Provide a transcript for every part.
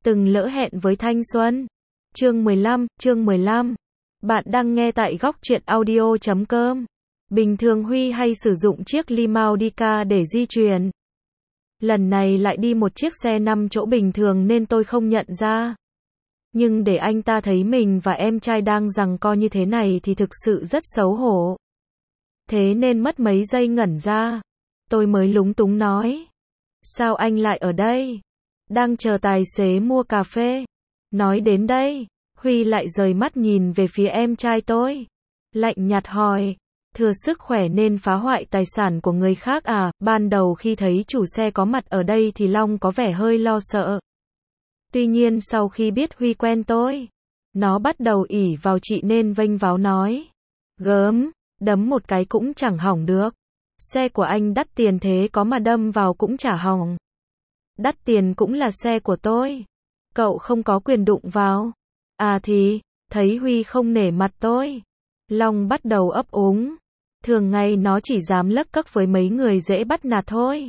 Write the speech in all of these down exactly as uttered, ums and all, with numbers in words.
Từng lỡ hẹn với thanh xuân. Chương mười lăm, chương mười lăm. Bạn đang nghe tại góc truyện audio chấm com. Bình thường Huy hay sử dụng chiếc Limau Dica để di chuyển. Lần này lại đi một chiếc xe năm chỗ bình thường nên tôi không nhận ra. Nhưng để anh ta thấy mình và em trai đang giằng co như thế này thì thực sự rất xấu hổ. Thế nên mất mấy giây ngẩn ra. Tôi mới lúng túng nói. Sao anh lại ở đây? Đang chờ tài xế mua cà phê. Nói đến đây, Huy lại rời mắt nhìn về phía em trai tôi. Lạnh nhạt hỏi, thừa sức khỏe nên phá hoại tài sản của người khác à? Ban đầu khi thấy chủ xe có mặt ở đây thì Long có vẻ hơi lo sợ. Tuy nhiên sau khi biết Huy quen tôi, nó bắt đầu ỉ vào chị nên vênh váo nói. Gớm, đấm một cái cũng chẳng hỏng được. Xe của anh đắt tiền thế có mà đâm vào cũng chả hỏng. Đắt tiền cũng là xe của tôi. Cậu không có quyền đụng vào. À thì, thấy Huy không nể mặt tôi. Long bắt đầu ấp úng. Thường ngày nó chỉ dám lấc cấc với mấy người dễ bắt nạt thôi.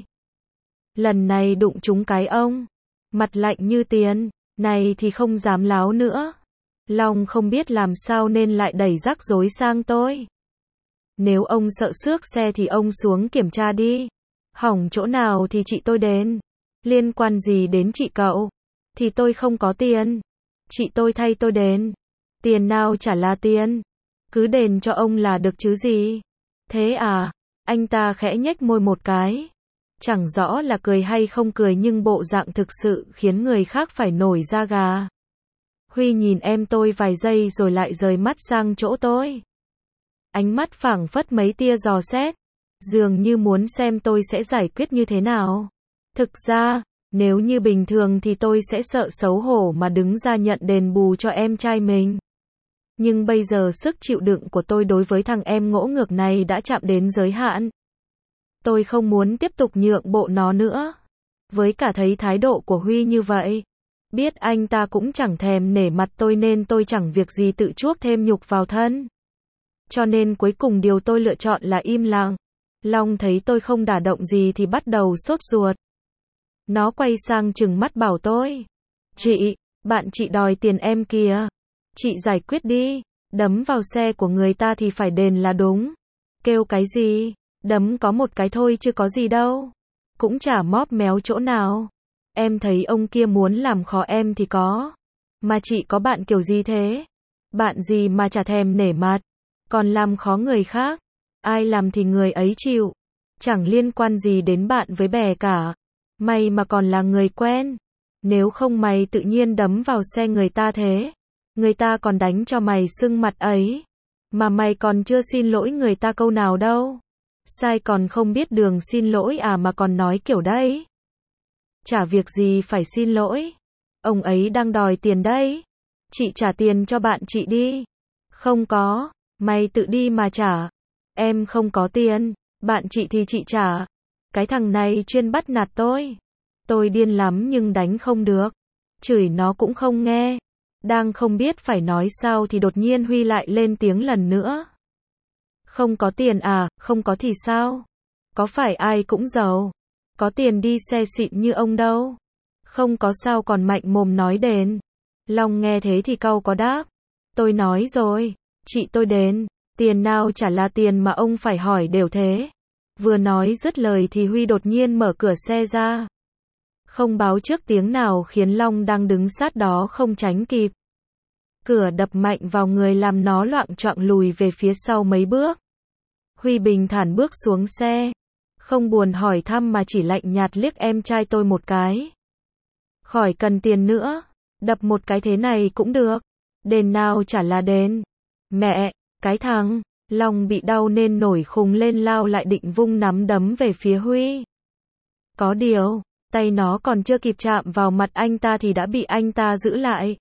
Lần này đụng trúng cái ông. Mặt lạnh như tiền. Này thì không dám láo nữa. Long không biết làm sao nên lại đẩy rắc rối sang tôi. Nếu ông sợ xước xe thì ông xuống kiểm tra đi. Hỏng chỗ nào thì chị tôi đến. Liên quan gì đến chị cậu? Thì tôi không có tiền. Chị tôi thay tôi đến. Tiền nào chả là tiền. Cứ đền cho ông là được chứ gì. Thế à? Anh ta khẽ nhếch môi một cái. Chẳng rõ là cười hay không cười nhưng bộ dạng thực sự khiến người khác phải nổi da gà. Huy nhìn em tôi vài giây rồi lại rời mắt sang chỗ tôi. Ánh mắt phảng phất mấy tia dò xét. Dường như muốn xem tôi sẽ giải quyết như thế nào. Thực ra, nếu như bình thường thì tôi sẽ sợ xấu hổ mà đứng ra nhận đền bù cho em trai mình. Nhưng bây giờ sức chịu đựng của tôi đối với thằng em ngỗ ngược này đã chạm đến giới hạn. Tôi không muốn tiếp tục nhượng bộ nó nữa. Với cả thấy thái độ của Huy như vậy, biết anh ta cũng chẳng thèm nể mặt tôi nên tôi chẳng việc gì tự chuốc thêm nhục vào thân. Cho nên cuối cùng điều tôi lựa chọn là im lặng. Long thấy tôi không đả động gì thì bắt đầu sốt ruột. Nó quay sang trừng mắt bảo tôi. Chị, bạn chị đòi tiền em kìa. Chị giải quyết đi. Đấm vào xe của người ta thì phải đền là đúng. Kêu cái gì? Đấm có một cái thôi chứ có gì đâu. Cũng chả móp méo chỗ nào. Em thấy ông kia muốn làm khó em thì có. Mà chị có bạn kiểu gì thế? Bạn gì mà chả thèm nể mặt. Còn làm khó người khác. Ai làm thì người ấy chịu. Chẳng liên quan gì đến bạn với bè cả. Mày mà còn là người quen. Nếu không mày tự nhiên đấm vào xe người ta thế. Người ta còn đánh cho mày sưng mặt ấy. Mà mày còn chưa xin lỗi người ta câu nào đâu. Sai còn không biết đường xin lỗi à mà còn nói kiểu đấy. Chả việc gì phải xin lỗi. Ông ấy đang đòi tiền đấy. Chị trả tiền cho bạn chị đi. Không có. Mày tự đi mà trả. Em không có tiền. Bạn chị thì chị trả. Cái thằng này chuyên bắt nạt tôi. Tôi điên lắm nhưng đánh không được. Chửi nó cũng không nghe. Đang không biết phải nói sao thì đột nhiên Huy lại lên tiếng lần nữa. Không có tiền à? Không có thì sao? Có phải ai cũng giàu? Có tiền đi xe xịn như ông đâu. Không có sao còn mạnh mồm nói đền. Long nghe thế thì cau có đáp. Tôi nói rồi. Chị tôi đến. Tiền nào chả là tiền mà ông phải hỏi đều thế. Vừa nói dứt lời thì Huy đột nhiên mở cửa xe ra. Không báo trước tiếng nào khiến Long đang đứng sát đó không tránh kịp. Cửa đập mạnh vào người làm nó loạng choạng lùi về phía sau mấy bước. Huy bình thản bước xuống xe. Không buồn hỏi thăm mà chỉ lạnh nhạt liếc em trai tôi một cái. Khỏi cần tiền nữa. Đập một cái thế này cũng được. Đền nào chả là đền. Mẹ, cái thằng. Long bị đau nên nổi khùng lên lao lại định vung nắm đấm về phía Huy. Có điều, tay nó còn chưa kịp chạm vào mặt anh ta thì đã bị anh ta giữ lại.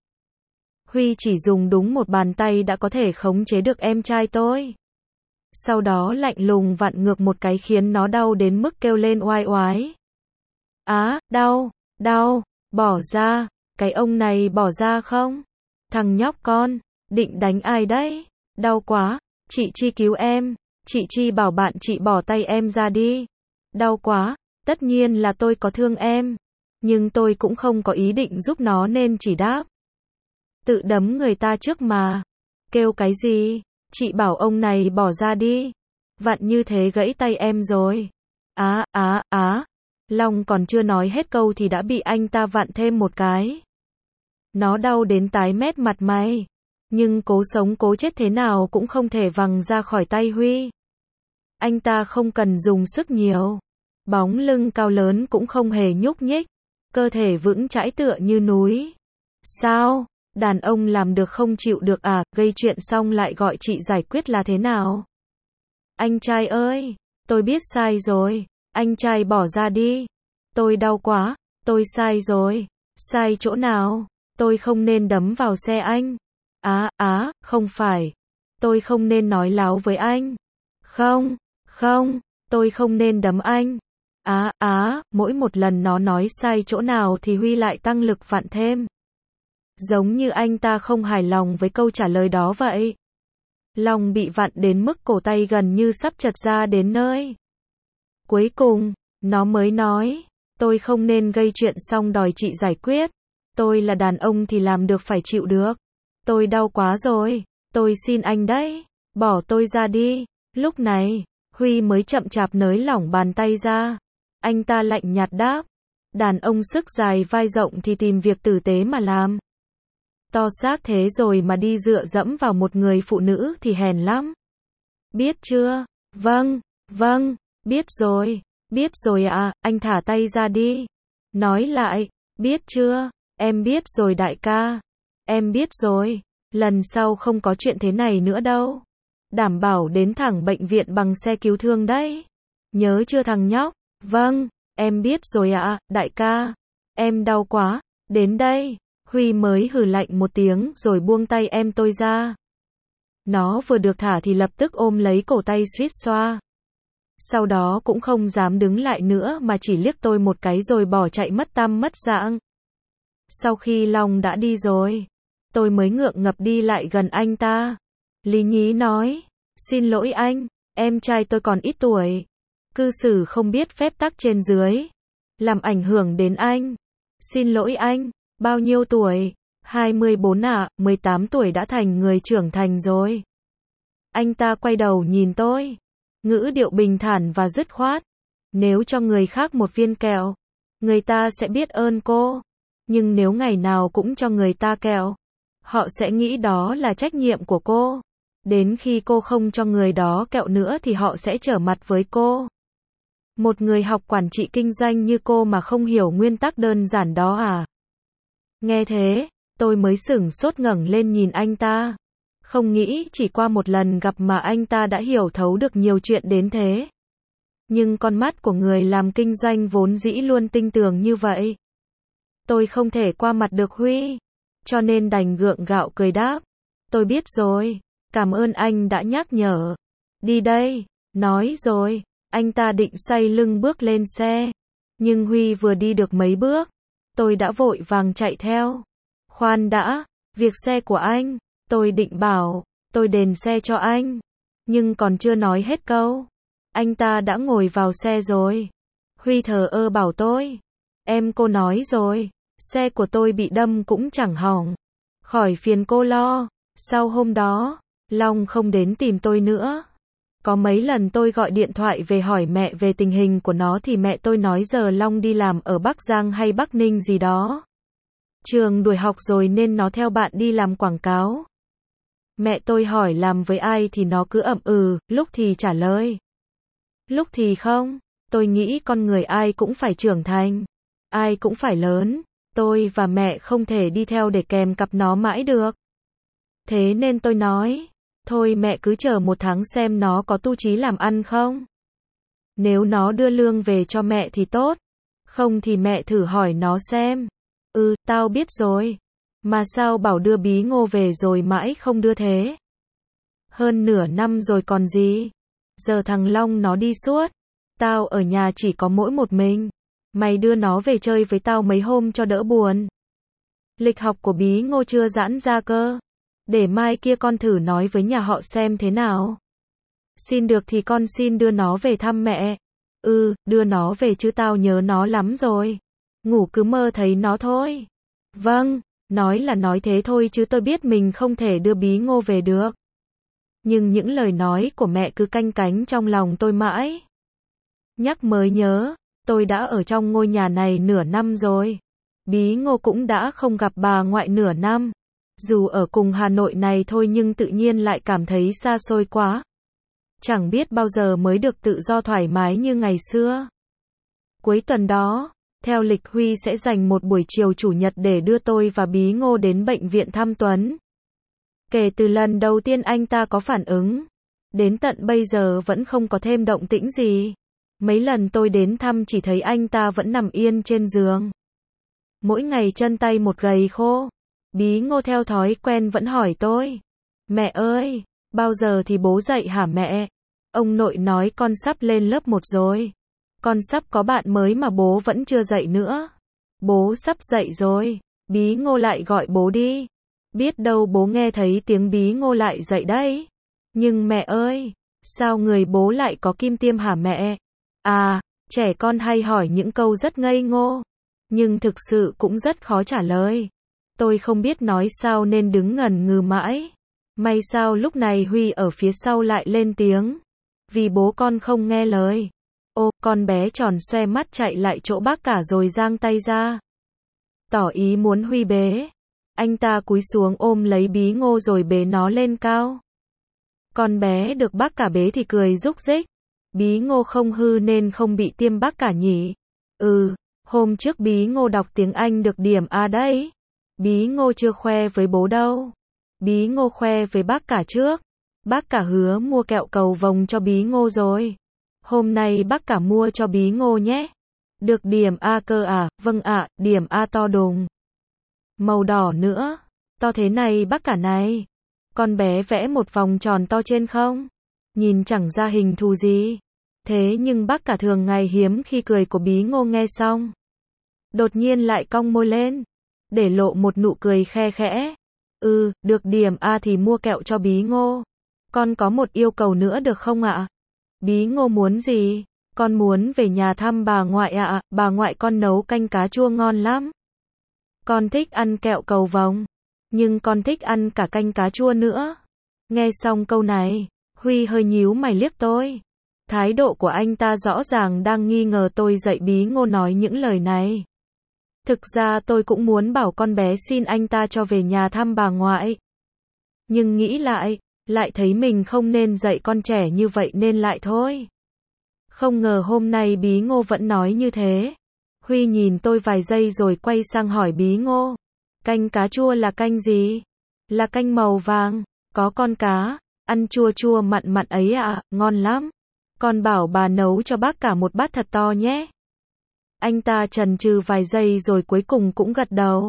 Huy chỉ dùng đúng một bàn tay đã có thể khống chế được em trai tôi. Sau đó lạnh lùng vặn ngược một cái khiến nó đau đến mức kêu lên oai oái. Á, đau, đau, bỏ ra, cái ông này bỏ ra không? Thằng nhóc con, định đánh ai đấy? Đau quá, chị Chi cứu em, chị Chi bảo bạn chị bỏ tay em ra đi. Đau quá, tất nhiên là tôi có thương em. Nhưng tôi cũng không có ý định giúp nó nên chỉ đáp. Tự đấm người ta trước mà. Kêu cái gì? Chị bảo ông này bỏ ra đi. Vặn như thế gãy tay em rồi. Á, á, á. Long còn chưa nói hết câu thì đã bị anh ta vặn thêm một cái. Nó đau đến tái mét mặt mày. Nhưng cố sống cố chết thế nào cũng không thể văng ra khỏi tay Huy. Anh ta không cần dùng sức nhiều. Bóng lưng cao lớn cũng không hề nhúc nhích. Cơ thể vững chãi tựa như núi. Sao? Đàn ông làm được không chịu được à? Gây chuyện xong lại gọi chị giải quyết là thế nào? Anh trai ơi! Tôi biết sai rồi. Anh trai bỏ ra đi. Tôi đau quá. Tôi sai rồi. Sai chỗ nào? Tôi không nên đấm vào xe anh. Á, á, không phải. Tôi không nên nói láo với anh. Không, không, tôi không nên đấm anh. Á, á, mỗi một lần nó nói sai chỗ nào thì Huy lại tăng lực vặn thêm. Giống như anh ta không hài lòng với câu trả lời đó vậy. Long bị vặn đến mức cổ tay gần như sắp chật ra đến nơi. Cuối cùng, nó mới nói, tôi không nên gây chuyện xong đòi chị giải quyết. Tôi là đàn ông thì làm được phải chịu được. Tôi đau quá rồi, tôi xin anh đấy, bỏ tôi ra đi. Lúc này, Huy mới chậm chạp nới lỏng bàn tay ra. Anh ta lạnh nhạt đáp, đàn ông sức dài vai rộng thì tìm việc tử tế mà làm. To xác thế rồi mà đi dựa dẫm vào một người phụ nữ thì hèn lắm. Biết chưa? Vâng, vâng, biết rồi, biết rồi à, anh thả tay ra đi. Nói lại, biết chưa? Em biết rồi đại ca. Em biết rồi, lần sau không có chuyện thế này nữa đâu. Đảm bảo đến thẳng bệnh viện bằng xe cứu thương đấy. Nhớ chưa thằng nhóc? Vâng, em biết rồi ạ, đại ca. Em đau quá, đến đây. Huy mới hừ lạnh một tiếng rồi buông tay em tôi ra. Nó vừa được thả thì lập tức ôm lấy cổ tay suýt xoa. Sau đó cũng không dám đứng lại nữa mà chỉ liếc tôi một cái rồi bỏ chạy mất tăm mất dạng. Sau khi Long đã đi rồi, tôi mới ngượng ngập đi lại gần anh ta. Lý nhí nói, xin lỗi anh, em trai tôi còn ít tuổi. Cư xử không biết phép tắc trên dưới. Làm ảnh hưởng đến anh. Xin lỗi anh, bao nhiêu tuổi? hai mươi bốn ạ, mười tám tuổi đã thành người trưởng thành rồi. Anh ta quay đầu nhìn tôi. Ngữ điệu bình thản và dứt khoát. Nếu cho người khác một viên kẹo, người ta sẽ biết ơn cô. Nhưng nếu ngày nào cũng cho người ta kẹo, họ sẽ nghĩ đó là trách nhiệm của cô. Đến khi cô không cho người đó kẹo nữa thì họ sẽ trở mặt với cô. Một người học quản trị kinh doanh như cô mà không hiểu nguyên tắc đơn giản đó à? Nghe thế, tôi mới sửng sốt ngẩng lên nhìn anh ta. Không nghĩ chỉ qua một lần gặp mà anh ta đã hiểu thấu được nhiều chuyện đến thế. Nhưng con mắt của người làm kinh doanh vốn dĩ luôn tinh tường như vậy. Tôi không thể qua mặt được Huy, cho nên đành gượng gạo cười đáp. Tôi biết rồi, cảm ơn anh đã nhắc nhở. Đi đây, nói rồi, anh ta định xoay lưng bước lên xe. Nhưng Huy vừa đi được mấy bước, tôi đã vội vàng chạy theo. Khoan đã, việc xe của anh, tôi định bảo, tôi đền xe cho anh. Nhưng còn chưa nói hết câu, anh ta đã ngồi vào xe rồi. Huy thờ ơ bảo tôi, em cô nói rồi, xe của tôi bị đâm cũng chẳng hỏng. Khỏi phiền cô lo. Sau hôm đó, Long không đến tìm tôi nữa. Có mấy lần tôi gọi điện thoại về hỏi mẹ về tình hình của nó thì mẹ tôi nói giờ Long đi làm ở Bắc Giang hay Bắc Ninh gì đó. Trường đuổi học rồi nên nó theo bạn đi làm quảng cáo. Mẹ tôi hỏi làm với ai thì nó cứ ậm ừ, lúc thì trả lời, lúc thì không. Tôi nghĩ con người ai cũng phải trưởng thành, ai cũng phải lớn. Tôi và mẹ không thể đi theo để kèm cặp nó mãi được. Thế nên tôi nói, thôi mẹ cứ chờ một tháng xem nó có tu chí làm ăn không. Nếu nó đưa lương về cho mẹ thì tốt, không thì mẹ thử hỏi nó xem. Ừ, tao biết rồi. Mà sao bảo đưa bí ngô về rồi mãi không đưa thế? Hơn nửa năm rồi còn gì? Giờ thằng Long nó đi suốt. Tao ở nhà chỉ có mỗi một mình. Mày đưa nó về chơi với tao mấy hôm cho đỡ buồn. Lịch học của bí ngô chưa giãn ra cơ. Để mai kia con thử nói với nhà họ xem thế nào. Xin được thì con xin đưa nó về thăm mẹ. Ừ, đưa nó về chứ tao nhớ nó lắm rồi. Ngủ cứ mơ thấy nó thôi. Vâng, nói là nói thế thôi chứ tôi biết mình không thể đưa Bí Ngô về được. Nhưng những lời nói của mẹ cứ canh cánh trong lòng tôi mãi. Nhắc mới nhớ, tôi đã ở trong ngôi nhà này nửa năm rồi. Bí Ngô cũng đã không gặp bà ngoại nửa năm. Dù ở cùng Hà Nội này thôi nhưng tự nhiên lại cảm thấy xa xôi quá. Chẳng biết bao giờ mới được tự do thoải mái như ngày xưa. Cuối tuần đó, theo lịch Huy sẽ dành một buổi chiều chủ nhật để đưa tôi và Bí Ngô đến bệnh viện thăm Tuấn. Kể từ lần đầu tiên anh ta có phản ứng, đến tận bây giờ vẫn không có thêm động tĩnh gì. Mấy lần tôi đến thăm chỉ thấy anh ta vẫn nằm yên trên giường. Mỗi ngày chân tay một gầy khô. Bí Ngô theo thói quen vẫn hỏi tôi. Mẹ ơi, bao giờ thì bố dậy hả mẹ? Ông nội nói con sắp lên lớp một rồi. Con sắp có bạn mới mà bố vẫn chưa dậy nữa. Bố sắp dậy rồi. Bí Ngô lại gọi bố đi. Biết đâu bố nghe thấy tiếng Bí Ngô lại dậy đấy. Nhưng mẹ ơi, sao người bố lại có kim tiêm hả mẹ? À, trẻ con hay hỏi những câu rất ngây ngô. Nhưng thực sự cũng rất khó trả lời. Tôi không biết nói sao nên đứng ngẩn ngừ mãi. May sao lúc này Huy ở phía sau lại lên tiếng. Vì bố con không nghe lời. Ô, con bé tròn xoe mắt chạy lại chỗ bác cả rồi giang tay ra. Tỏ ý muốn Huy bế. Anh ta cúi xuống ôm lấy Bí Ngô rồi bế nó lên cao. Con bé được bác cả bế thì cười rúc rích. Bí Ngô không hư nên không bị tiêm bác cả nhỉ? Ừ, hôm trước Bí Ngô đọc tiếng Anh được điểm A đấy. Bí Ngô chưa khoe với bố đâu. Bí Ngô khoe với bác cả trước. Bác cả hứa mua kẹo cầu vồng cho Bí Ngô rồi. Hôm nay bác cả mua cho Bí Ngô nhé. Được điểm A cơ à? Vâng ạ, điểm A to đùng. Màu đỏ nữa. To thế này bác cả này. Con bé vẽ một vòng tròn to trên không? Nhìn chẳng ra hình thù gì. Thế nhưng bác cả thường ngày hiếm khi cười của Bí Ngô nghe xong. Đột nhiên lại cong môi lên. Để lộ một nụ cười khe khẽ. Ừ, được điểm A thì mua kẹo cho Bí Ngô. Con có một yêu cầu nữa được không ạ? Bí Ngô muốn gì? Con muốn về nhà thăm bà ngoại ạ, bà ngoại con nấu canh cá chua ngon lắm. Con thích ăn kẹo cầu vồng, nhưng con thích ăn cả canh cá chua nữa. Nghe xong câu này, Huy hơi nhíu mày liếc tôi. Thái độ của anh ta rõ ràng đang nghi ngờ tôi dạy Bí Ngô nói những lời này. Thực ra tôi cũng muốn bảo con bé xin anh ta cho về nhà thăm bà ngoại. Nhưng nghĩ lại, lại thấy mình không nên dạy con trẻ như vậy nên lại thôi. Không ngờ hôm nay Bí Ngô vẫn nói như thế. Huy nhìn tôi vài giây rồi quay sang hỏi Bí Ngô. Canh cá chua là canh gì? Là canh màu vàng, có con cá, ăn chua chua mặn mặn ấy ạ, à, ngon lắm. Con bảo bà nấu cho bác cả một bát thật to nhé. Anh ta chần chừ vài giây rồi cuối cùng cũng gật đầu.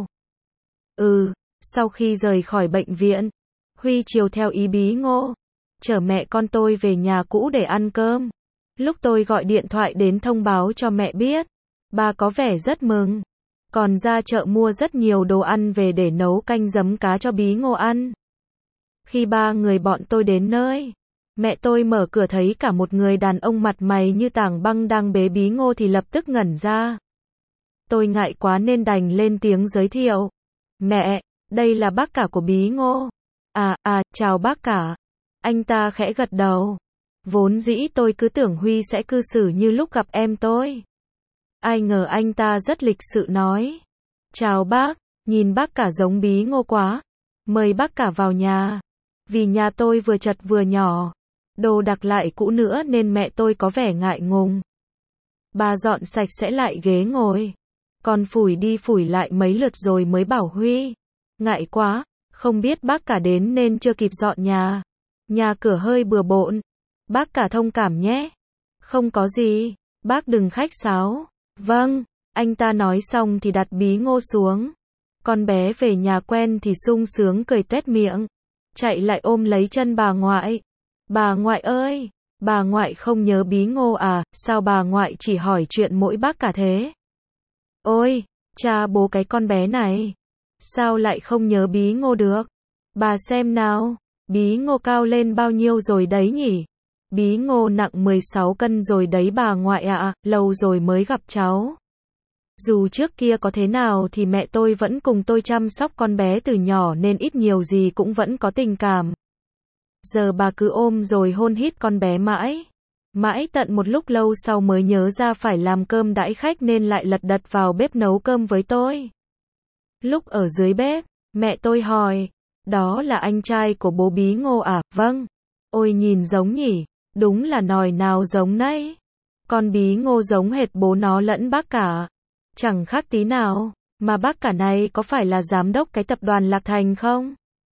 Ừ, sau khi rời khỏi bệnh viện, Huy chiều theo ý Bí Ngô, chở mẹ con tôi về nhà cũ để ăn cơm. Lúc tôi gọi điện thoại đến thông báo cho mẹ biết, bà có vẻ rất mừng. Còn ra chợ mua rất nhiều đồ ăn về để nấu canh giấm cá cho Bí Ngô ăn. Khi ba người bọn tôi đến nơi, mẹ tôi mở cửa thấy cả một người đàn ông mặt mày như tảng băng đang bế Bí Ngô thì lập tức ngẩn ra. Tôi ngại quá nên đành lên tiếng giới thiệu. Mẹ, đây là bác cả của Bí Ngô. À, à, chào bác cả. Anh ta khẽ gật đầu. Vốn dĩ tôi cứ tưởng Huy sẽ cư xử như lúc gặp em tôi. Ai ngờ anh ta rất lịch sự nói. Chào bác, nhìn bác cả giống Bí Ngô quá. Mời bác cả vào nhà. Vì nhà tôi vừa chật vừa nhỏ. Đồ đạc lại cũ nữa nên mẹ tôi có vẻ ngại ngùng. Bà dọn sạch sẽ lại ghế ngồi. Còn phủi đi phủi lại mấy lượt rồi mới bảo Huy. Ngại quá, không biết bác cả đến nên chưa kịp dọn nhà. Nhà cửa hơi bừa bộn. Bác cả thông cảm nhé. Không có gì, bác đừng khách sáo. Vâng, anh ta nói xong thì đặt Bí Ngô xuống. Con bé về nhà quen thì sung sướng cười tuét miệng. Chạy lại ôm lấy chân bà ngoại. Bà ngoại ơi, bà ngoại không nhớ Bí Ngô à, sao bà ngoại chỉ hỏi chuyện mỗi bác cả thế? Ôi, cha bố cái con bé này. Sao lại không nhớ Bí Ngô được? Bà xem nào, Bí Ngô cao lên bao nhiêu rồi đấy nhỉ? Bí Ngô nặng mười sáu cân rồi đấy bà ngoại ạ, à, lâu rồi mới gặp cháu. Dù trước kia có thế nào thì mẹ tôi vẫn cùng tôi chăm sóc con bé từ nhỏ nên ít nhiều gì cũng vẫn có tình cảm. Giờ bà cứ ôm rồi hôn hít con bé mãi. Mãi tận một lúc lâu sau mới nhớ ra phải làm cơm đãi khách nên lại lật đật vào bếp nấu cơm với tôi. Lúc ở dưới bếp, mẹ tôi hỏi, đó là anh trai của bố Bí Ngô à? Vâng. Ôi nhìn giống nhỉ, đúng là nòi nào giống nấy. Con Bí Ngô giống hệt bố nó lẫn bác cả. Chẳng khác tí nào, mà bác cả này có phải là giám đốc cái tập đoàn Lạc Thành không?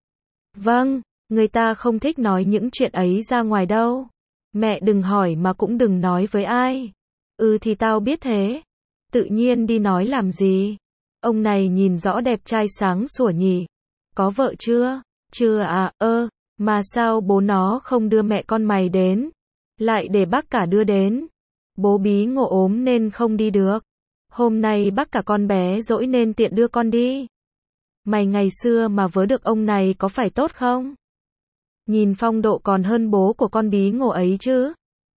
Vâng, người ta không thích nói những chuyện ấy ra ngoài đâu. Mẹ đừng hỏi mà cũng đừng nói với ai. Ừ thì tao biết thế. Tự nhiên đi nói làm gì? Ông này nhìn rõ đẹp trai sáng sủa nhỉ. Có vợ chưa? Chưa à, ơ, mà sao bố nó không đưa mẹ con mày đến? Lại để bác cả đưa đến. Bố Bí Ngô ốm nên không đi được. Hôm nay bác cả con bé dỗi nên tiện đưa con đi. Mày ngày xưa mà vớ được ông này có phải tốt không? Nhìn phong độ còn hơn bố của con Bí Ngô ấy chứ.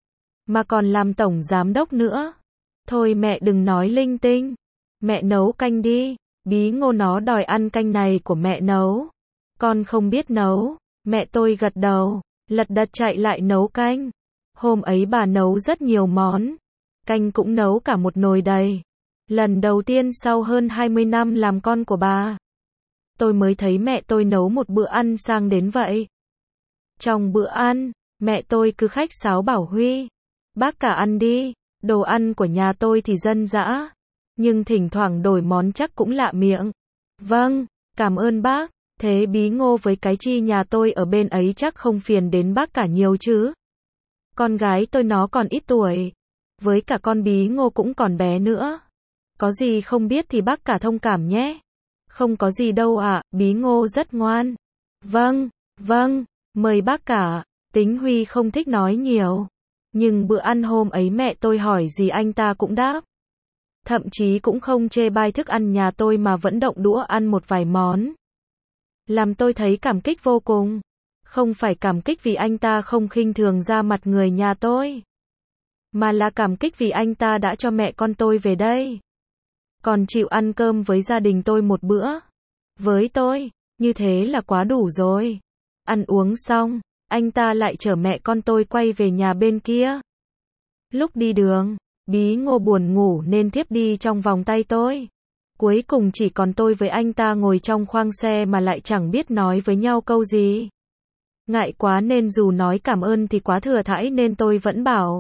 Mà còn làm tổng giám đốc nữa. Thôi mẹ đừng nói linh tinh. Mẹ nấu canh đi. Bí Ngô nó đòi ăn canh này của mẹ nấu. Con không biết nấu. Mẹ tôi gật đầu, lật đật chạy lại nấu canh. Hôm ấy bà nấu rất nhiều món. Canh cũng nấu cả một nồi đầy. Lần đầu tiên sau hơn hai mươi năm làm con của bà, tôi mới thấy mẹ tôi nấu một bữa ăn sang đến vậy. Trong bữa ăn, mẹ tôi cứ khách sáo bảo Huy, bác cả ăn đi, đồ ăn của nhà tôi thì dân dã, nhưng thỉnh thoảng đổi món chắc cũng lạ miệng. Vâng, cảm ơn bác, thế Bí Ngô với cái chi nhà tôi ở bên ấy chắc không phiền đến bác cả nhiều chứ. Con gái tôi nó còn ít tuổi, với cả con Bí Ngô cũng còn bé nữa. Có gì không biết thì bác cả thông cảm nhé. Không có gì đâu ạ, à, Bí Ngô rất ngoan. Vâng, vâng, mời bác cả. Tính Huy không thích nói nhiều. Nhưng bữa ăn hôm ấy mẹ tôi hỏi gì anh ta cũng đáp. Thậm chí cũng không chê bai thức ăn nhà tôi mà vẫn động đũa ăn một vài món. Làm tôi thấy cảm kích vô cùng. Không phải cảm kích vì anh ta không khinh thường ra mặt người nhà tôi, mà là cảm kích vì anh ta đã cho mẹ con tôi về đây. Còn chịu ăn cơm với gia đình tôi một bữa. Với tôi, như thế là quá đủ rồi. Ăn uống xong, anh ta lại chở mẹ con tôi quay về nhà bên kia. Lúc đi đường, Bí Ngô buồn ngủ nên thiếp đi trong vòng tay tôi. Cuối cùng chỉ còn tôi với anh ta ngồi trong khoang xe mà lại chẳng biết nói với nhau câu gì. Ngại quá nên dù nói cảm ơn thì quá thừa thãi nên tôi vẫn bảo.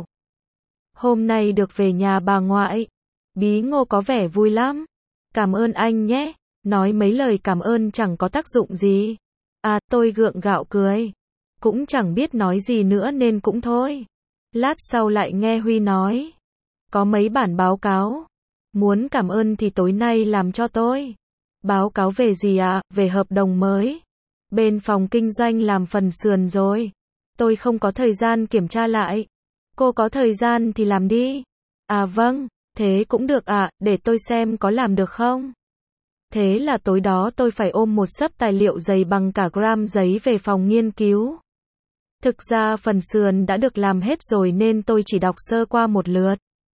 Hôm nay được về nhà bà ngoại. Bí Ngô có vẻ vui lắm. Cảm ơn anh nhé. Nói mấy lời cảm ơn chẳng có tác dụng gì. À, tôi gượng gạo cười. Cũng chẳng biết nói gì nữa nên cũng thôi. Lát sau lại nghe Huy nói. Có mấy bản báo cáo. Muốn cảm ơn thì tối nay làm cho tôi. Báo cáo về gì ạ? À? Về hợp đồng mới. Bên phòng kinh doanh làm phần sườn rồi. Tôi không có thời gian kiểm tra lại. Cô có thời gian thì làm đi. À vâng, thế cũng được ạ, à, để tôi xem có làm được không. Thế là tối đó tôi phải ôm một xấp tài liệu dày bằng cả gram giấy về phòng nghiên cứu. Thực ra phần sườn đã được làm hết rồi nên tôi chỉ đọc sơ qua một lượt.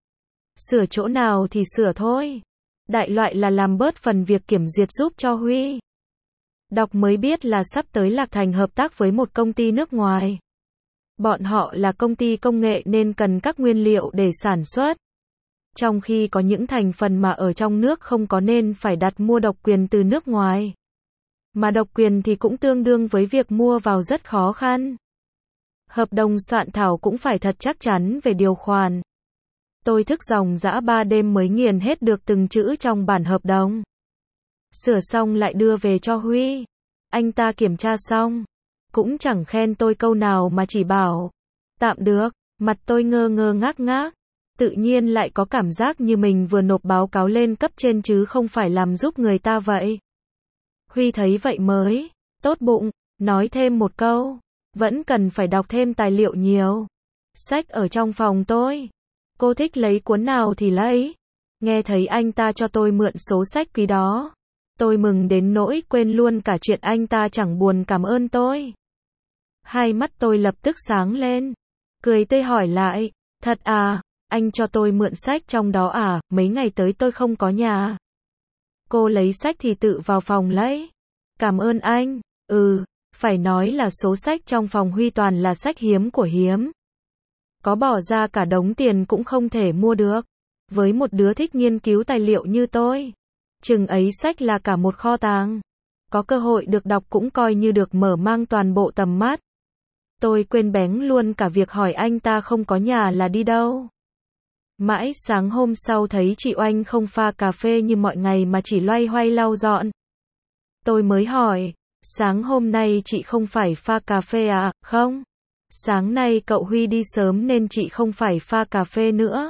Sửa chỗ nào thì sửa thôi. Đại loại là làm bớt phần việc kiểm duyệt giúp cho Huy. Đọc mới biết là sắp tới Lạc Thành hợp tác với một công ty nước ngoài. Bọn họ là công ty công nghệ nên cần các nguyên liệu để sản xuất. Trong khi có những thành phần mà ở trong nước không có nên phải đặt mua độc quyền từ nước ngoài. Mà độc quyền thì cũng tương đương với việc mua vào rất khó khăn. Hợp đồng soạn thảo cũng phải thật chắc chắn về điều khoản. Tôi thức dòng dã ba đêm mới nghiền hết được từng chữ trong bản hợp đồng. Sửa xong lại đưa về cho Huy. Anh ta kiểm tra xong. Cũng chẳng khen tôi câu nào mà chỉ bảo. Tạm được. Mặt tôi ngơ ngơ ngác ngác. Tự nhiên lại có cảm giác như mình vừa nộp báo cáo lên cấp trên chứ không phải làm giúp người ta vậy. Huy thấy vậy mới tốt bụng, nói thêm một câu. Vẫn cần phải đọc thêm tài liệu nhiều. Sách ở trong phòng tôi. Cô thích lấy cuốn nào thì lấy. Nghe thấy anh ta cho tôi mượn số sách quý đó. Tôi mừng đến nỗi quên luôn cả chuyện anh ta chẳng buồn cảm ơn tôi. Hai mắt tôi lập tức sáng lên. Cười tươi hỏi lại. Thật à, Anh cho tôi mượn sách trong đó à, mấy ngày tới tôi không có nhà. Cô lấy sách thì tự vào phòng lấy. Cảm ơn anh. Ừ, phải nói là số sách trong phòng Huy toàn là sách hiếm của hiếm. Có bỏ ra cả đống tiền cũng không thể mua được. Với một đứa thích nghiên cứu tài liệu như tôi, chừng ấy sách là cả một kho tàng. Có cơ hội được đọc cũng coi như được mở mang toàn bộ tầm mắt. Tôi quên bén luôn cả việc hỏi anh ta không có nhà là đi đâu. Mãi sáng hôm sau thấy chị Oanh không pha cà phê như mọi ngày mà chỉ loay hoay lau dọn. Tôi mới hỏi, sáng hôm nay chị không phải pha cà phê à? Không. Sáng nay cậu Huy đi sớm nên chị không phải pha cà phê nữa.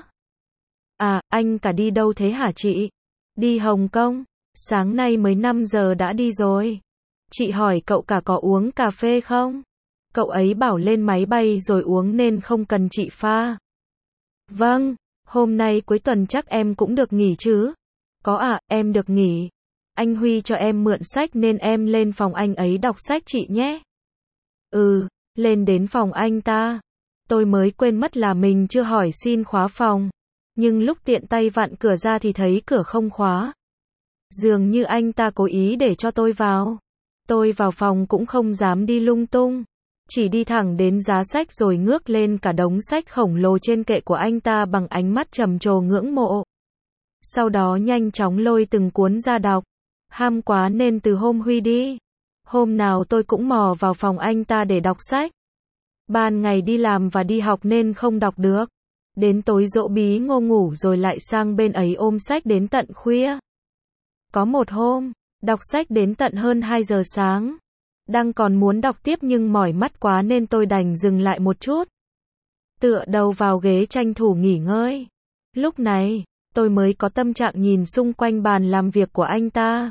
À, anh cả đi đâu thế hả chị? Đi Hồng Kông. Sáng nay mới năm giờ đã đi rồi. Chị hỏi cậu cả có uống cà phê không? Cậu ấy bảo lên máy bay rồi uống nên không cần chị pha. Vâng, hôm nay cuối tuần chắc em cũng được nghỉ chứ? Có ạ, à, em được nghỉ. Anh Huy cho em mượn sách nên em lên phòng anh ấy đọc sách chị nhé. Ừ, lên đến phòng anh ta. Tôi mới quên mất là mình chưa hỏi xin khóa phòng. Nhưng lúc tiện tay vặn cửa ra thì thấy cửa không khóa. Dường như anh ta cố ý để cho tôi vào. Tôi vào phòng cũng không dám đi lung tung. Chỉ đi thẳng đến giá sách rồi ngước lên cả đống sách khổng lồ trên kệ của anh ta bằng ánh mắt trầm trồ ngưỡng mộ. Sau đó nhanh chóng lôi từng cuốn ra đọc. Ham quá nên từ hôm Huy đi, hôm nào tôi cũng mò vào phòng anh ta để đọc sách. Ban ngày đi làm và đi học nên không đọc được. Đến tối dỗ bí ngô ngủ rồi lại sang bên ấy ôm sách đến tận khuya. Có một hôm, đọc sách đến tận hơn hai giờ sáng. Đang còn muốn đọc tiếp nhưng mỏi mắt quá nên tôi đành dừng lại một chút. Tựa đầu vào ghế tranh thủ nghỉ ngơi. Lúc này, tôi mới có tâm trạng nhìn xung quanh bàn làm việc của anh ta.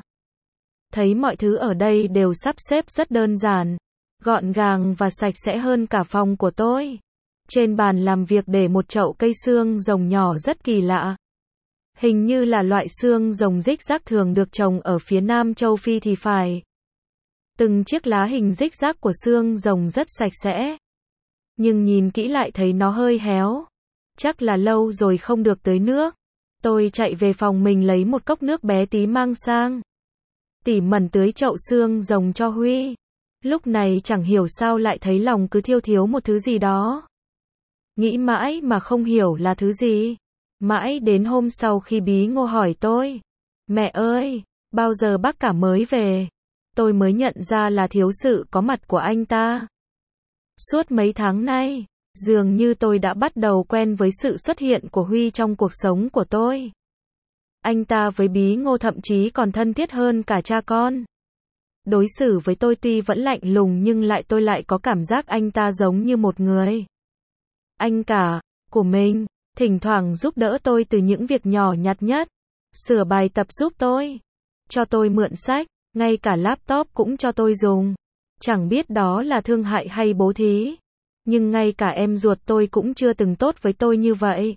Thấy mọi thứ ở đây đều sắp xếp rất đơn giản, gọn gàng và sạch sẽ hơn cả phòng của tôi. Trên bàn làm việc để một chậu cây xương rồng nhỏ rất kỳ lạ. Hình như là loại xương rồng rích rác thường được trồng ở phía Nam châu Phi thì phải. Từng chiếc lá hình rích rác của xương rồng rất sạch sẽ. Nhưng nhìn kỹ lại thấy nó hơi héo. Chắc là lâu rồi không được tưới nước. Tôi chạy về phòng mình lấy một cốc nước bé tí mang sang. Tỉ mẩn tưới chậu xương rồng cho Huy. Lúc này chẳng hiểu sao lại thấy lòng cứ thiêu thiếu một thứ gì đó. Nghĩ mãi mà không hiểu là thứ gì. Mãi đến hôm sau khi bí ngô hỏi tôi. Mẹ ơi, bao giờ bác cả mới về? Tôi mới nhận ra là thiếu sự có mặt của anh ta. Suốt mấy tháng nay, dường như tôi đã bắt đầu quen với sự xuất hiện của Huy trong cuộc sống của tôi. Anh ta với bí ngô thậm chí còn thân thiết hơn cả cha con. Đối xử với tôi tuy vẫn lạnh lùng nhưng lại tôi lại có cảm giác anh ta giống như một người anh cả của mình, thỉnh thoảng giúp đỡ tôi từ những việc nhỏ nhặt nhất, sửa bài tập giúp tôi, cho tôi mượn sách, ngay cả laptop cũng cho tôi dùng. Chẳng biết đó là thương hại hay bố thí, nhưng ngay cả em ruột tôi cũng chưa từng tốt với tôi như vậy.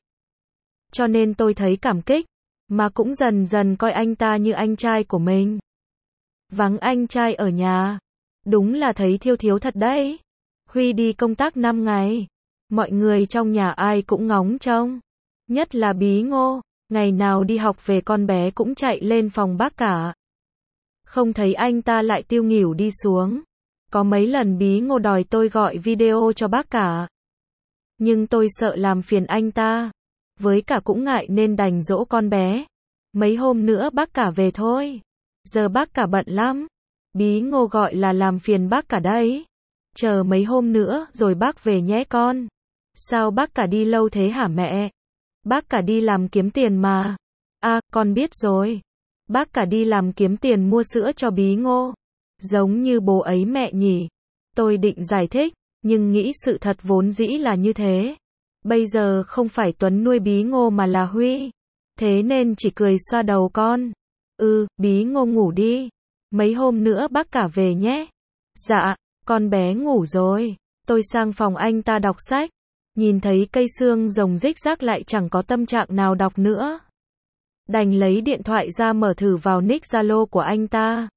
Cho nên tôi thấy cảm kích, mà cũng dần dần coi anh ta như anh trai của mình. Vắng anh trai ở nhà, đúng là thấy thiêu thiếu thật đấy. Huy đi công tác năm ngày, mọi người trong nhà ai cũng ngóng trông, nhất là bí ngô, ngày nào đi học về con bé cũng chạy lên phòng bác cả. Không thấy anh ta lại tiêu nghỉu đi xuống. Có mấy lần bí ngô đòi tôi gọi video cho bác cả, nhưng tôi sợ làm phiền anh ta, với cả cũng ngại nên đành dỗ con bé. Mấy hôm nữa bác cả về thôi. Giờ bác cả bận lắm. Bí ngô gọi là làm phiền bác cả đấy. Chờ mấy hôm nữa rồi bác về nhé con. Sao bác cả đi lâu thế hả mẹ? Bác cả đi làm kiếm tiền mà. À, con biết rồi. Bác cả đi làm kiếm tiền mua sữa cho bí ngô. Giống như bố ấy mẹ nhỉ. Tôi định giải thích, nhưng nghĩ sự thật vốn dĩ là như thế. Bây giờ không phải Tuấn nuôi bí ngô mà là Huy. Thế nên chỉ cười xoa đầu con. Ừ, bí ngô ngủ đi. Mấy hôm nữa bác cả về nhé. Dạ, con bé ngủ rồi. Tôi sang phòng anh ta đọc sách. Nhìn thấy cây xương rồng rích rác lại chẳng có tâm trạng nào đọc nữa. Đành lấy điện thoại ra mở thử vào nick Zalo của anh ta.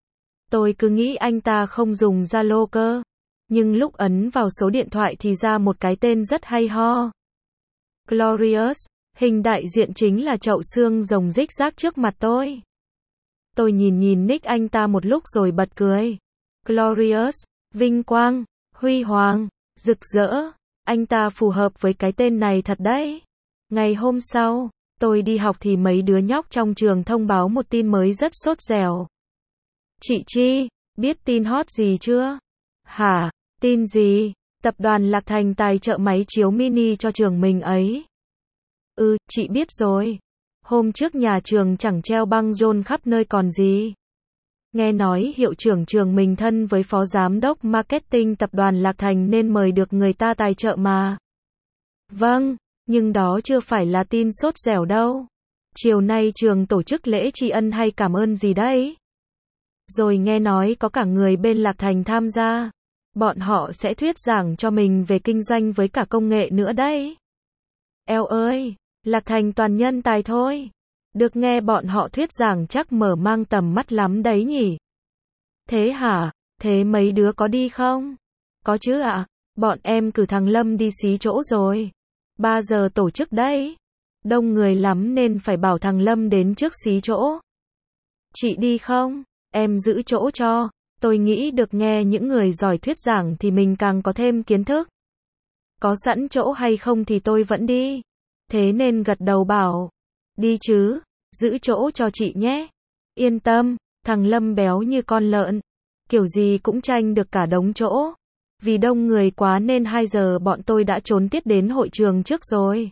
Tôi cứ nghĩ anh ta không dùng Zalo cơ. Nhưng lúc ấn vào số điện thoại thì ra một cái tên rất hay ho. Glorious, hình đại diện chính là chậu xương rồng rích rác trước mặt tôi. Tôi nhìn nhìn nick anh ta một lúc rồi bật cười. Glorious, vinh quang, huy hoàng, rực rỡ. Anh ta phù hợp với cái tên này thật đấy. Ngày hôm sau, tôi đi học thì mấy đứa nhóc trong trường thông báo một tin mới rất sốt dẻo. Chị Chi, biết tin hot gì chưa? Hả? Tin gì? Tập đoàn Lạc Thành tài trợ máy chiếu mini cho trường mình ấy. Ừ, chị biết rồi. Hôm trước nhà trường chẳng treo băng rôn khắp nơi còn gì. Nghe nói hiệu trưởng trường mình thân với phó giám đốc marketing tập đoàn Lạc Thành nên mời được người ta tài trợ mà. Vâng, nhưng đó chưa phải là tin sốt dẻo đâu. Chiều nay trường tổ chức lễ tri ân hay cảm ơn gì đấy. Rồi nghe nói có cả người bên Lạc Thành tham gia. Bọn họ sẽ thuyết giảng cho mình về kinh doanh với cả công nghệ nữa đấy. Eo ơi, Lạc Thành toàn nhân tài thôi. Được nghe bọn họ thuyết giảng chắc mở mang tầm mắt lắm đấy nhỉ. Thế hả? Thế mấy đứa có đi không? Có chứ ạ. À? Bọn em cử thằng Lâm đi xí chỗ rồi. ba giờ tổ chức đấy. Đông người lắm nên phải bảo thằng Lâm đến trước xí chỗ. Chị đi không? Em giữ chỗ cho. Tôi nghĩ được nghe những người giỏi thuyết giảng thì mình càng có thêm kiến thức. Có sẵn chỗ hay không thì tôi vẫn đi. Thế nên gật đầu bảo. Đi chứ, giữ chỗ cho chị nhé. Yên tâm, thằng Lâm béo như con lợn. Kiểu gì cũng tranh được cả đống chỗ. Vì đông người quá nên hai giờ bọn tôi đã trốn tiết đến hội trường trước rồi.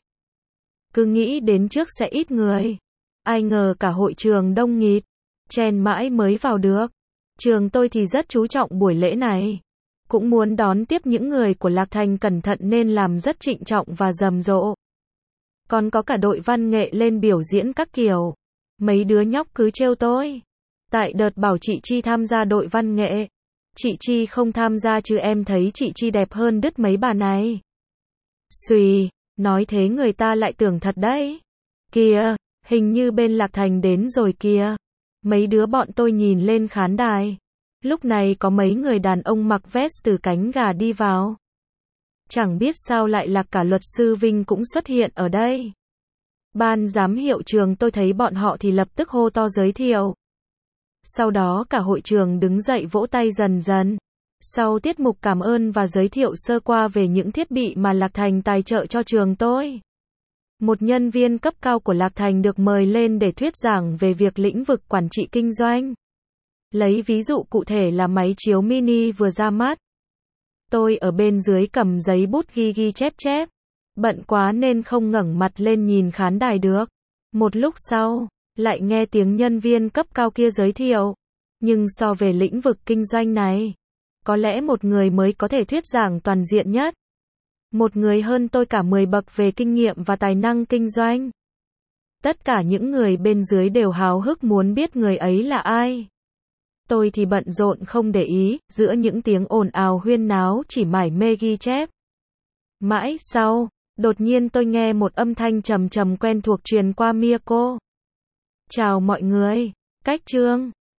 Cứ nghĩ đến trước sẽ ít người. Ai ngờ cả hội trường đông nghịt. Chen mãi mới vào được. Trường tôi thì rất chú trọng buổi lễ này. Cũng muốn đón tiếp những người của Lạc Thành cẩn thận nên làm rất trịnh trọng và rầm rộ. Còn có cả đội văn nghệ lên biểu diễn các kiểu. Mấy đứa nhóc cứ trêu tôi. Tại đợt bảo chị Chi tham gia đội văn nghệ. Chị Chi không tham gia chứ em thấy chị Chi đẹp hơn đứt mấy bà này. Xùi, nói thế người ta lại tưởng thật đấy. Kìa, hình như bên Lạc Thành đến rồi kìa. Mấy đứa bọn tôi nhìn lên khán đài. Lúc này có mấy người đàn ông mặc vest từ cánh gà đi vào. Chẳng biết sao lại là cả luật sư Vinh cũng xuất hiện ở đây. Ban giám hiệu trường tôi thấy bọn họ thì lập tức hô to giới thiệu. Sau đó cả hội trường đứng dậy vỗ tay dần dần. Sau tiết mục cảm ơn và giới thiệu sơ qua về những thiết bị mà Lạc Thành tài trợ cho trường tôi. Một nhân viên cấp cao của Lạc Thành được mời lên để thuyết giảng về việc lĩnh vực quản trị kinh doanh. Lấy ví dụ cụ thể là máy chiếu mini vừa ra mắt. Tôi ở bên dưới cầm giấy bút ghi ghi chép chép. Bận quá nên không ngẩng mặt lên nhìn khán đài được. Một lúc sau, lại nghe tiếng nhân viên cấp cao kia giới thiệu. Nhưng so về lĩnh vực kinh doanh này, có lẽ một người mới có thể thuyết giảng toàn diện nhất. Một người hơn tôi cả mười bậc về kinh nghiệm và tài năng kinh doanh. Tất cả những người bên dưới đều háo hức muốn biết người ấy là ai. Tôi thì bận rộn không để ý, giữa những tiếng ồn ào huyên náo chỉ mải mê ghi chép. Mãi sau, đột nhiên tôi nghe một âm thanh trầm trầm quen thuộc truyền qua micro. Chào mọi người, cách chương.